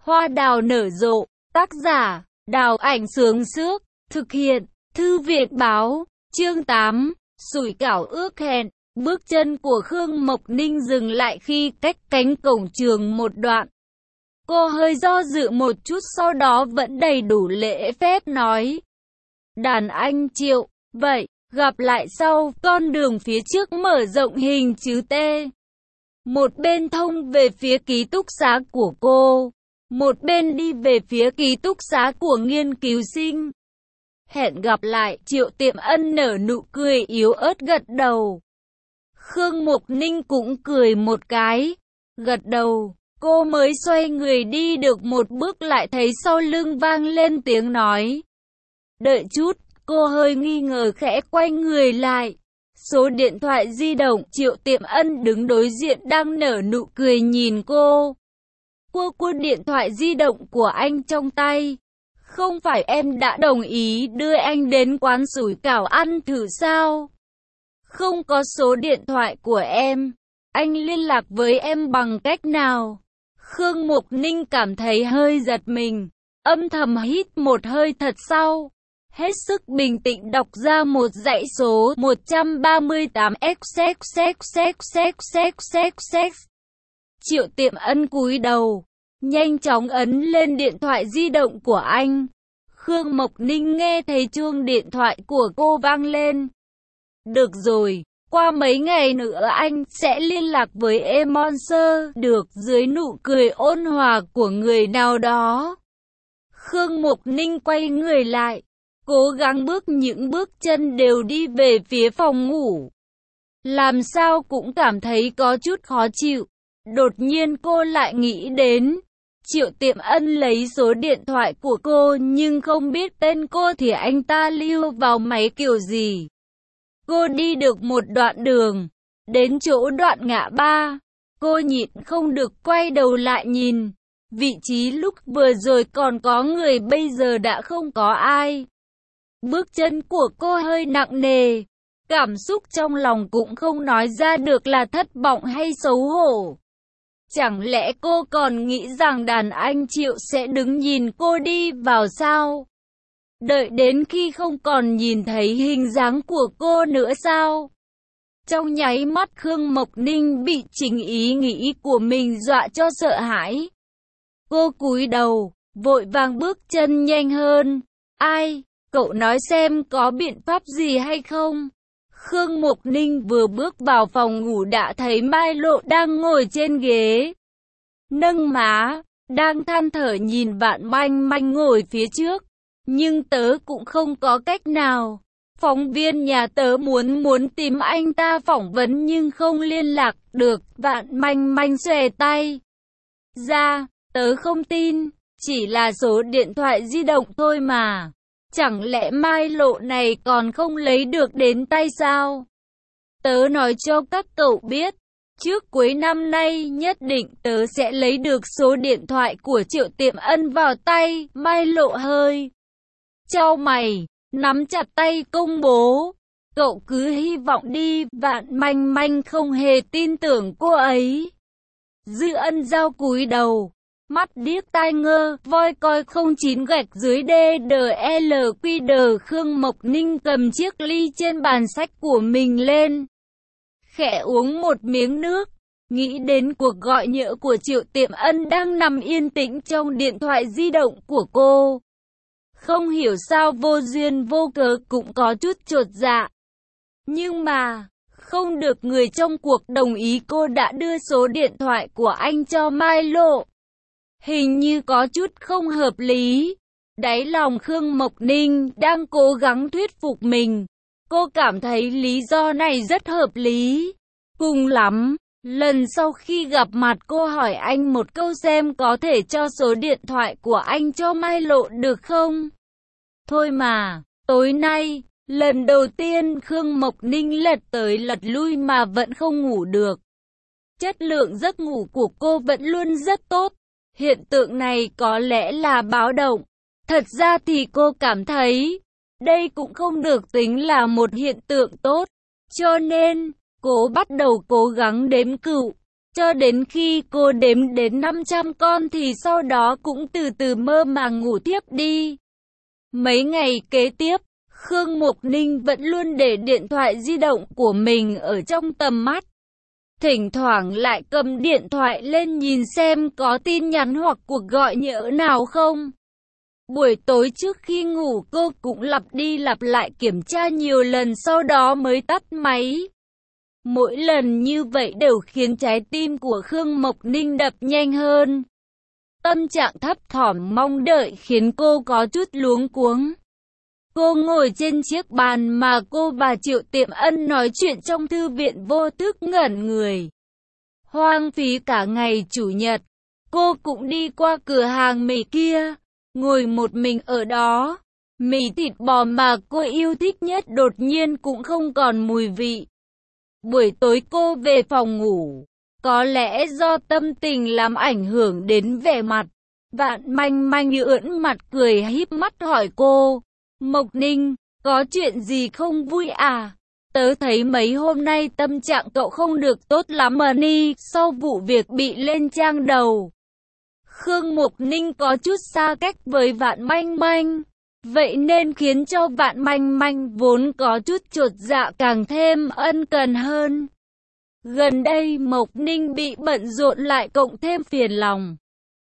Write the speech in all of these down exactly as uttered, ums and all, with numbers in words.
Hoa đào nở rộ, tác giả, Đào Ảnh Sướng Sước, thực hiện, Thư viện Báo, chương tám, sủi cảo ước hẹn. Bước chân của Khương Mộc Ninh dừng lại khi cách cánh cổng trường một đoạn. Cô hơi do dự một chút, sau đó vẫn đầy đủ lễ phép nói: Đàn anh Triệu, vậy, gặp lại sau. Con đường phía trước mở rộng hình chữ T. Một bên thông về phía ký túc xá của cô, một bên đi về phía ký túc xá của nghiên cứu sinh. Hẹn gặp lại. Triệu Tiệm Ân nở nụ cười yếu ớt gật đầu. Khương Mộc Ninh cũng cười một cái, gật đầu. Cô mới xoay người đi được một bước lại thấy sau lưng vang lên tiếng nói: Đợi chút. Cô hơi nghi ngờ khẽ quay người lại. Số điện thoại di động. Triệu Tiệm Ân đứng đối diện đang nở nụ cười nhìn cô. Cô cua điện thoại di động của anh trong tay. Không phải em đã đồng ý đưa anh đến quán sủi cảo ăn thử sao? Không có số điện thoại của em. Anh liên lạc với em bằng cách nào? Khương Mộc Ninh cảm thấy hơi giật mình, âm thầm hít một hơi thật sâu. Hết sức bình tĩnh đọc ra một dãy số một trăm ba mươi tám x x x x x x x. Triệu Tiệm Ân cúi đầu, nhanh chóng ấn lên điện thoại di động của anh. Khương Mộc Ninh nghe thấy chuông điện thoại của cô vang lên. Được rồi, qua mấy ngày nữa anh sẽ liên lạc với em Monster. Được. Dưới nụ cười ôn hòa của người nào đó, Khương Mộc Ninh quay người lại, cố gắng bước những bước chân đều đi về phía phòng ngủ. Làm sao cũng cảm thấy có chút khó chịu. Đột nhiên cô lại nghĩ đến Triệu Tiệm Ân lấy số điện thoại của cô nhưng không biết tên cô thì anh ta lưu vào máy kiểu gì. Cô đi được một đoạn đường, đến chỗ đoạn ngã ba, cô nhịn không được quay đầu lại nhìn. Vị trí lúc vừa rồi còn có người, bây giờ đã không có ai. Bước chân của cô hơi nặng nề, cảm xúc trong lòng cũng không nói ra được là thất vọng hay xấu hổ. Chẳng lẽ cô còn nghĩ rằng đàn anh Triệu sẽ đứng nhìn cô đi vào sao? Đợi đến khi không còn nhìn thấy hình dáng của cô nữa sao? Trong nháy mắt Khương Mộc Ninh bị chính ý nghĩ của mình dọa cho sợ hãi. Cô cúi đầu, vội vàng bước chân nhanh hơn. Ai? Cậu nói xem có biện pháp gì hay không? Khương Mộc Ninh vừa bước vào phòng ngủ đã thấy Mai Lộ đang ngồi trên ghế, nâng má, đang than thở nhìn Vạn Manh Manh ngồi phía trước. Nhưng tớ cũng không có cách nào. Phóng viên nhà tớ muốn muốn tìm anh ta phỏng vấn nhưng không liên lạc được. Vạn Manh Manh xòe tay ra, tớ không tin, chỉ là số điện thoại di động thôi mà. Chẳng lẽ Mai Lộ này còn không lấy được đến tay sao? Tớ nói cho các cậu biết, trước cuối năm nay nhất định tớ sẽ lấy được số điện thoại của Triệu Tiệm Ân vào tay. Mai Lộ hơi chau mày, nắm chặt tay công bố. Cậu cứ hy vọng đi. Vạn Manh Manh không hề tin tưởng cô ấy. Dư Ân Giao cúi đầu, mắt điếc tai ngơ, voi coi không chín gạch dưới đê đờ lờ quy đờ. Khương Mộc Ninh cầm chiếc ly trên bàn sách của mình lên, khẽ uống một miếng nước, nghĩ đến cuộc gọi nhỡ của Triệu Tiệm Ân đang nằm yên tĩnh trong điện thoại di động của cô. Không hiểu sao vô duyên vô cớ cũng có chút chột dạ. Nhưng mà, không được người trong cuộc đồng ý, cô đã đưa số điện thoại của anh cho Mai Lộ. Hình như có chút không hợp lý. Đáy lòng Khương Mộc Ninh đang cố gắng thuyết phục mình. Cô cảm thấy lý do này rất hợp lý. Cùng lắm, lần sau khi gặp mặt cô hỏi anh một câu xem có thể cho số điện thoại của anh cho Mai Lộ được không? Thôi mà, tối nay, lần đầu tiên Khương Mộc Ninh lật tới lật lui mà vẫn không ngủ được. Chất lượng giấc ngủ của cô vẫn luôn rất tốt. Hiện tượng này có lẽ là báo động. Thật ra thì cô cảm thấy đây cũng không được tính là một hiện tượng tốt. Cho nên, cô bắt đầu cố gắng đếm cựu. Cho đến khi cô đếm đến năm trăm con thì sau đó cũng từ từ mơ màng ngủ thiếp đi. Mấy ngày kế tiếp, Khương Mục Ninh vẫn luôn để điện thoại di động của mình ở trong tầm mắt. Thỉnh thoảng lại cầm điện thoại lên nhìn xem có tin nhắn hoặc cuộc gọi nhỡ nào không. Buổi tối trước khi ngủ cô cũng lặp đi lặp lại kiểm tra nhiều lần sau đó mới tắt máy. Mỗi lần như vậy đều khiến trái tim của Khương Mộc Ninh đập nhanh hơn. Tâm trạng thấp thỏm mong đợi khiến cô có chút luống cuống. Cô ngồi trên chiếc bàn mà cô và Triệu Tiệm Ân nói chuyện trong thư viện vô thức ngẩn người. Hoang phí cả ngày chủ nhật, cô cũng đi qua cửa hàng mì kia, ngồi một mình ở đó. Mì thịt bò mà cô yêu thích nhất đột nhiên cũng không còn mùi vị. Buổi tối cô về phòng ngủ, có lẽ do tâm tình làm ảnh hưởng đến vẻ mặt. Vạn Manh Manh ưỡn mặt cười híp mắt hỏi cô, Mộc Ninh, có chuyện gì không vui à? Tớ thấy mấy hôm nay tâm trạng cậu không được tốt lắm mà ni, sau vụ việc bị lên trang đầu. Khương Mộc Ninh có chút xa cách với Vạn Manh Manh, vậy nên khiến cho Vạn Manh Manh vốn có chút chột dạ càng thêm ân cần hơn. Gần đây Mộc Ninh bị bận rộn lại cộng thêm phiền lòng.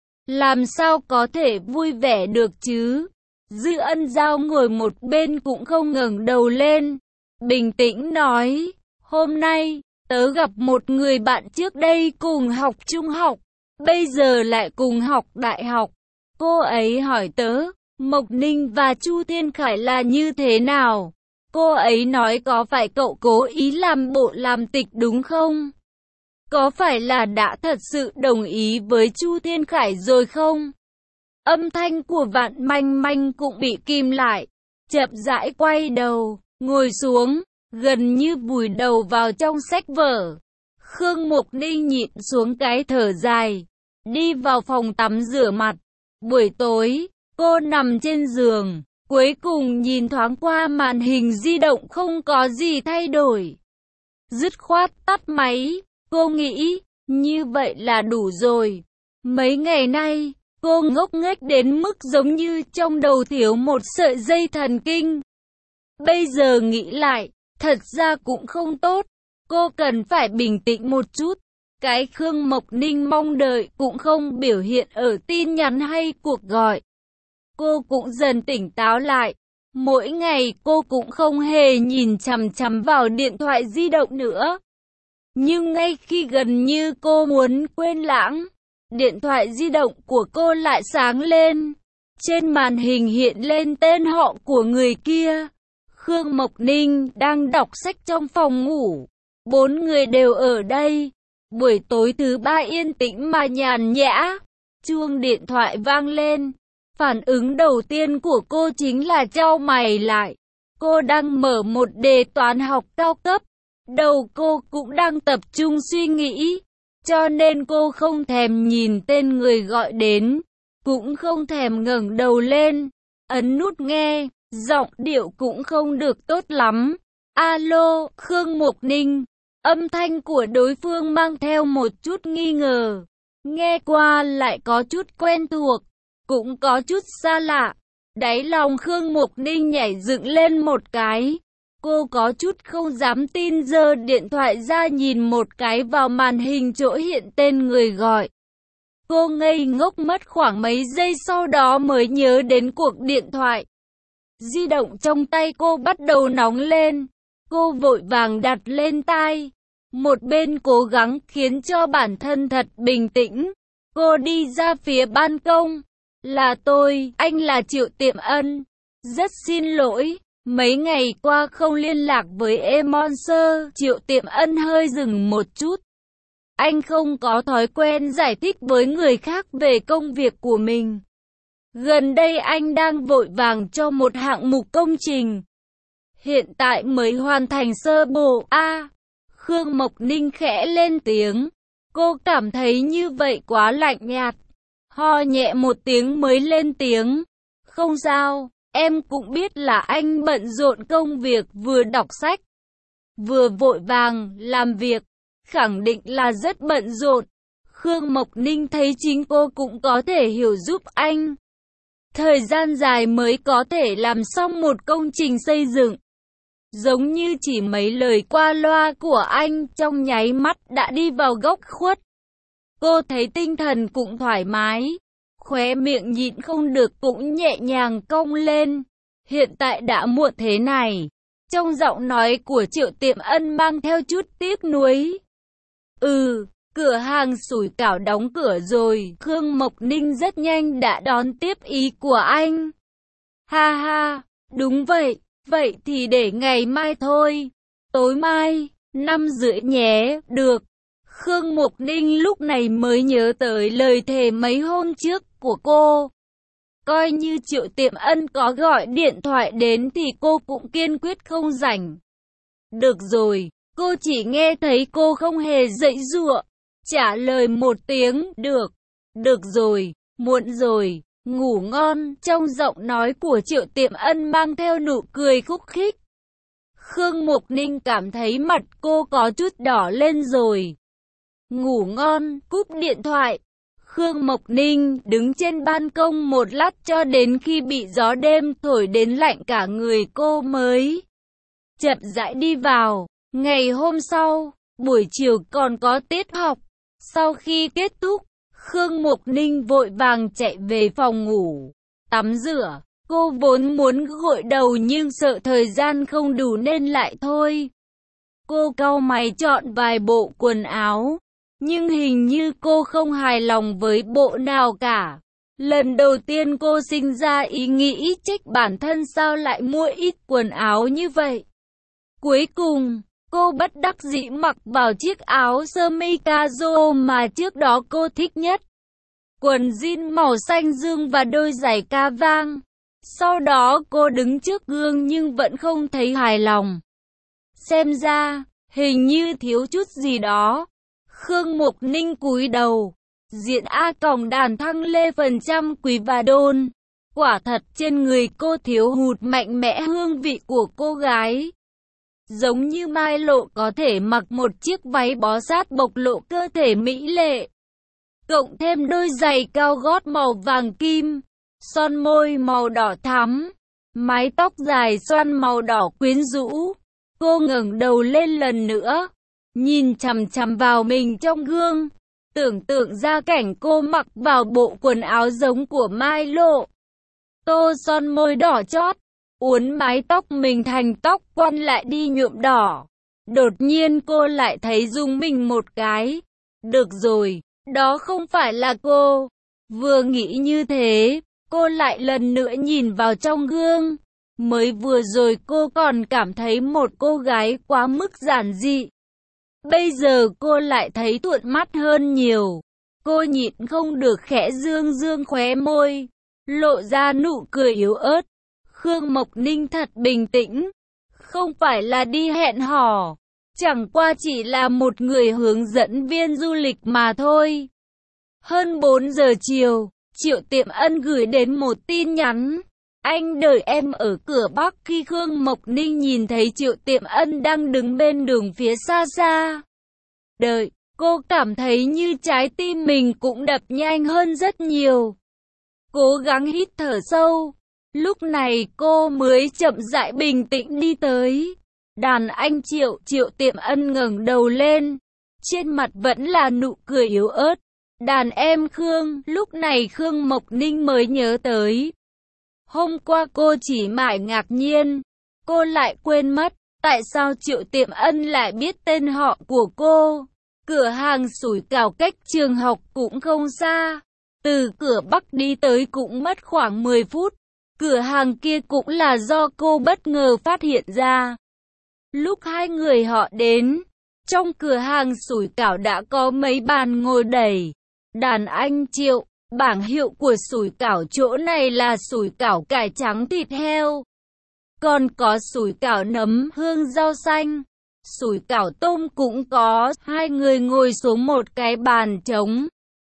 Làm sao có thể vui vẻ được chứ? Dư Ân Giao ngồi một bên cũng không ngẩng đầu lên, bình tĩnh nói, hôm nay, tớ gặp một người bạn trước đây cùng học trung học, bây giờ lại cùng học đại học. Cô ấy hỏi tớ, Mộc Ninh và Chu Thiên Khải là như thế nào? Cô ấy nói có phải cậu cố ý làm bộ làm tịch đúng không? Có phải là đã thật sự đồng ý với Chu Thiên Khải rồi không? Âm thanh của Vạn Manh Manh cũng bị kìm lại, chậm rãi quay đầu, ngồi xuống, gần như vùi đầu vào trong sách vở. Khương Mộc Ninh nhịn xuống cái thở dài, đi vào phòng tắm rửa mặt. Buổi tối, cô nằm trên giường, cuối cùng nhìn thoáng qua màn hình di động không có gì thay đổi. Dứt khoát tắt máy, cô nghĩ, như vậy là đủ rồi. Mấy ngày nay, cô ngốc nghếch đến mức giống như trong đầu thiếu một sợi dây thần kinh. Bây giờ nghĩ lại, thật ra cũng không tốt. Cô cần phải bình tĩnh một chút. Cái Khương Mộc Ninh mong đợi cũng không biểu hiện ở tin nhắn hay cuộc gọi. Cô cũng dần tỉnh táo lại. Mỗi ngày cô cũng không hề nhìn chằm chằm vào điện thoại di động nữa. Nhưng ngay khi gần như cô muốn quên lãng, điện thoại di động của cô lại sáng lên. Trên màn hình hiện lên tên họ của người kia. Khương Mộc Ninh đang đọc sách trong phòng ngủ. Bốn người đều ở đây. Buổi tối thứ ba yên tĩnh mà nhàn nhã. Chuông điện thoại vang lên. Phản ứng đầu tiên của cô chính là chau mày lại. Cô đang mở một đề toán học cao cấp. Đầu cô cũng đang tập trung suy nghĩ. Cho nên cô không thèm nhìn tên người gọi đến. Cũng không thèm ngẩng đầu lên. Ấn nút nghe. Giọng điệu cũng không được tốt lắm. Alo, Khương Mộc Ninh. Âm thanh của đối phương mang theo một chút nghi ngờ. Nghe qua lại có chút quen thuộc. Cũng có chút xa lạ. Đáy lòng Khương Mộc Ninh nhảy dựng lên một cái. Cô có chút không dám tin giơ điện thoại ra nhìn một cái vào màn hình chỗ hiện tên người gọi. Cô ngây ngốc mất khoảng mấy giây sau đó mới nhớ đến cuộc điện thoại. Di động trong tay cô bắt đầu nóng lên. Cô vội vàng đặt lên tai. Một bên cố gắng khiến cho bản thân thật bình tĩnh. Cô đi ra phía ban công. Là tôi, anh là Triệu Tiệm Ân. Rất xin lỗi, mấy ngày qua không liên lạc với Emon Sơ. Triệu Tiệm Ân hơi dừng một chút. Anh không có thói quen giải thích với người khác về công việc của mình. Gần đây anh đang vội vàng cho một hạng mục công trình. Hiện tại mới hoàn thành sơ bộ. A, à, Khương Mộc Ninh khẽ lên tiếng. Cô cảm thấy như vậy quá lạnh nhạt. Ho nhẹ một tiếng mới lên tiếng. Không sao, em cũng biết là anh bận rộn công việc vừa đọc sách, vừa vội vàng làm việc. khẳng định là rất bận rộn. Khương Mộc Ninh thấy chính cô cũng có thể hiểu giúp anh. Thời gian dài mới có thể làm xong một công trình xây dựng. Giống như chỉ mấy lời qua loa của anh trong nháy mắt đã đi vào góc khuất. Cô thấy tinh thần cũng thoải mái, khóe miệng nhịn không được cũng nhẹ nhàng cong lên. Hiện tại đã muộn thế này. Trong giọng nói của Triệu Tiệm Ân mang theo chút tiếc nuối. Ừ, cửa hàng sủi cảo đóng cửa rồi. Khương Mộc Ninh rất nhanh đã đón tiếp ý của anh. Ha ha, đúng vậy, vậy thì để ngày mai thôi. Tối mai, năm rưỡi nhé, được. Khương Mộc Ninh lúc này mới nhớ tới lời thề mấy hôm trước của cô. Coi như Triệu Tiệm Ân có gọi điện thoại đến thì cô cũng kiên quyết không rảnh. Được rồi, cô chỉ nghe thấy cô không hề giãy giụa, trả lời một tiếng, được. Được rồi, muộn rồi, ngủ ngon. Trong giọng nói của Triệu Tiệm Ân mang theo nụ cười khúc khích. Khương Mộc Ninh cảm thấy mặt cô có chút đỏ lên rồi. Ngủ ngon, cúp điện thoại. Khương Mộc Ninh đứng trên ban công một lát cho đến khi bị gió đêm thổi đến lạnh cả người cô mới chậm rãi đi vào. Ngày hôm sau, buổi chiều còn có tiết học. Sau khi kết thúc, Khương Mộc Ninh vội vàng chạy về phòng ngủ, tắm rửa. Cô vốn muốn gội đầu nhưng sợ thời gian không đủ nên lại thôi. Cô cau mày chọn vài bộ quần áo. Nhưng hình như cô không hài lòng với bộ nào cả. Lần đầu tiên cô sinh ra ý nghĩ trách bản thân sao lại mua ít quần áo như vậy. Cuối cùng, cô bất đắc dĩ mặc vào chiếc áo sơ mi caro mà trước đó cô thích nhất. Quần jean màu xanh dương và đôi giày ca vang. Sau đó cô đứng trước gương nhưng vẫn không thấy hài lòng. Xem ra, hình như thiếu chút gì đó. Khương Mộc Ninh cúi đầu, diện A còng đàn thăng lê phần trăm quý và đôn. Quả thật trên người cô thiếu hụt mạnh mẽ hương vị của cô gái. Giống như Mai Lộ có thể mặc một chiếc váy bó sát bộc lộ cơ thể mỹ lệ. Cộng thêm đôi giày cao gót màu vàng kim, son môi màu đỏ thắm, mái tóc dài xoăn màu đỏ quyến rũ. Cô ngẩng đầu lên lần nữa, nhìn chằm chằm vào mình trong gương, tưởng tượng ra cảnh cô mặc vào bộ quần áo giống của Mai Lộ. Tô son môi đỏ chót, uốn mái tóc mình thành tóc quăn lại đi nhuộm đỏ. Đột nhiên cô lại thấy rung mình một cái. Được rồi, đó không phải là cô. Vừa nghĩ như thế, cô lại lần nữa nhìn vào trong gương. Mới vừa rồi cô còn cảm thấy một cô gái quá mức giản dị. Bây giờ cô lại thấy thuận mắt hơn nhiều. Cô nhịn không được khẽ dương dương khóe môi, lộ ra nụ cười yếu ớt. Khương Mộc Ninh thật bình tĩnh. Không phải là đi hẹn hò, chẳng qua chỉ là một người hướng dẫn viên du lịch mà thôi. Hơn bốn giờ chiều, Triệu Tiệm Ân gửi đến một tin nhắn. Anh đợi em ở cửa Bắc. Khi Khương Mộc Ninh nhìn thấy Triệu Tiệm Ân đang đứng bên đường phía xa xa đợi, cô cảm thấy như trái tim mình cũng đập nhanh hơn rất nhiều. Cố gắng hít thở sâu, lúc này cô mới chậm rãi bình tĩnh đi tới. Đàn anh Triệu. Triệu Tiệm Ân ngẩng đầu lên, trên mặt vẫn là nụ cười yếu ớt. Đàn em Khương. Lúc này Khương Mộc Ninh mới nhớ tới. Hôm qua cô chỉ mải ngạc nhiên, cô lại quên mất, tại sao Triệu Tiệm Ân lại biết tên họ của cô. Cửa hàng sủi cảo cách trường học cũng không xa, từ cửa Bắc đi tới cũng mất khoảng mười phút. Cửa hàng kia cũng là do cô bất ngờ phát hiện ra. Lúc hai người họ đến, trong cửa hàng sủi cảo đã có mấy bàn ngồi đầy. Đàn anh Triệu, bảng hiệu của sủi cảo chỗ này là sủi cảo cải trắng thịt heo. Còn có sủi cảo nấm hương rau xanh, sủi cảo tôm cũng có. Hai người ngồi xuống một cái bàn trống.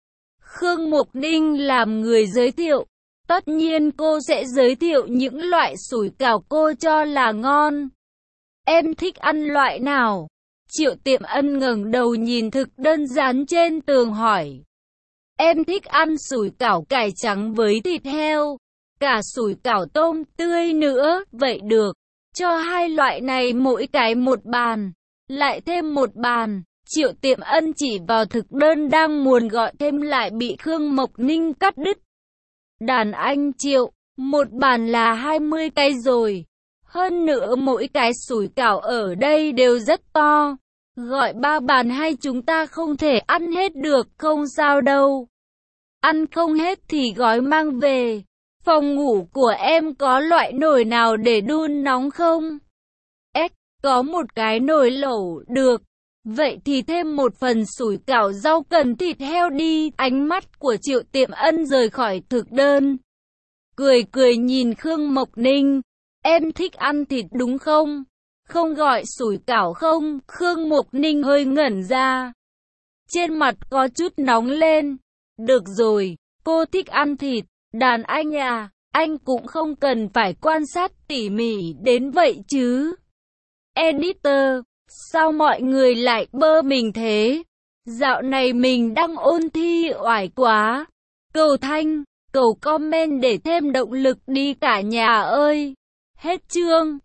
Khương Mộc Ninh làm người giới thiệu. Tất nhiên cô sẽ giới thiệu những loại sủi cảo cô cho là ngon. Em thích ăn loại nào? Triệu Tiệm Ân ngẩng đầu nhìn thực đơn dán trên tường hỏi. Em thích ăn sủi cảo cải trắng với thịt heo, cả sủi cảo tôm tươi nữa, vậy được. Cho hai loại này mỗi cái một bàn, lại thêm một bàn. Triệu Tiệm Ân chỉ vào thực đơn đang muốn gọi thêm lại bị Khương Mộc Ninh cắt đứt. Đàn anh Triệu, một bàn là hai mươi cái rồi. Hơn nữa mỗi cái sủi cảo ở đây đều rất to. Gọi ba bàn hay chúng ta không thể ăn hết được, không sao đâu. Ăn không hết thì gói mang về. Phòng ngủ của em có loại nồi nào để đun nóng không? Ếch, có một cái nồi lẩu, được. Vậy thì thêm một phần sủi cảo rau cần thịt heo đi. Ánh mắt của Triệu Tiệm Ân rời khỏi thực đơn. Cười cười nhìn Khương Mộc Ninh. Em thích ăn thịt đúng không? Không gọi sủi cảo không? Khương Mộc Ninh hơi ngẩn ra. Trên mặt có chút nóng lên. Được rồi, cô thích ăn thịt. Đàn anh à, anh cũng không cần phải quan sát tỉ mỉ đến vậy chứ. Editor, sao mọi người lại bơ mình thế? Dạo này mình đang ôn thi oải quá. Cầu thanh, cầu comment để thêm động lực đi cả nhà ơi. Hết chương.